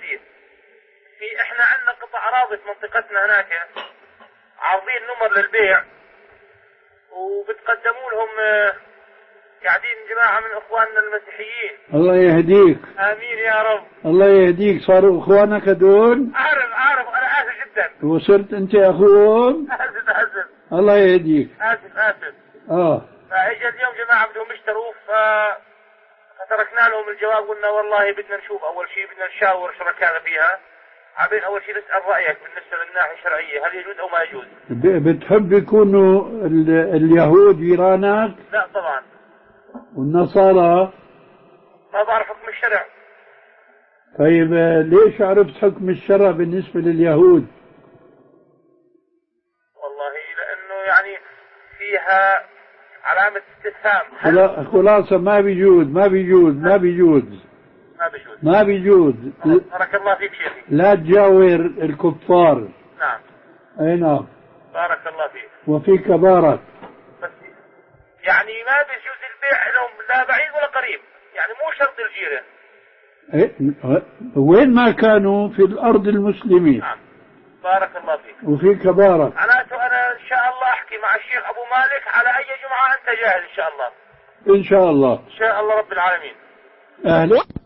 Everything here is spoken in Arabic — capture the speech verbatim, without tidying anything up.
سيدي، في احنا عندنا قطع اراضي في منطقتنا هناك عارضين نمر للبيع، وبتقدموا لهم قاعدين جماعة من اخواننا المسيحيين. الله يهديك. امين يا رب. الله يهديك. صاروا اخوانك هدول؟ اعرف اعرف انا اسف جدا. وصرت انت اخوهم؟ اسف اسف. الله يهديك. اسف اسف. اه فاجى اليوم جماعة بدهم يشتروا، ف فتركنا لهم الجواب، قلنا والله بدنا نشوف اول شيء، بدنا نشاور شركائنا فيها، عبين اول شيء نسأل رأيك بالنسبة للناحية الشرعية، هل يجوز او ما يجوز؟ بتحب يكونوا اليهود جيرانك؟ لا طبعا. والنصارى؟ ما بعرف حكم الشرع. طيب ليش عرفت حكم الشرع بالنسبة لليهود؟ والله لانه يعني فيها علامة استفهام. خلاصة ما بيجوز ما بيجوز ما بيجوز ما بيجوز ما بيجوز. بارك الله فيك شيخي. لا تجاور الكفار. نعم. اي نعم. بارك الله فيك. وفيك بارك. بس يعني ما بيجوز البيع لهم لا بعيد ولا قريب، يعني مو شرط الجيرة. إيه؟ وين ما كانوا في الأرض المسلمين. نعم. بارك الله فيك. وفيك بارك. معناته أنا إن شاء الله أحكي مع الشيخ أبو مالك على أي جمعة أنت جاهز إن شاء الله. إن شاء الله. إن شاء الله رب العالمين. أهلا.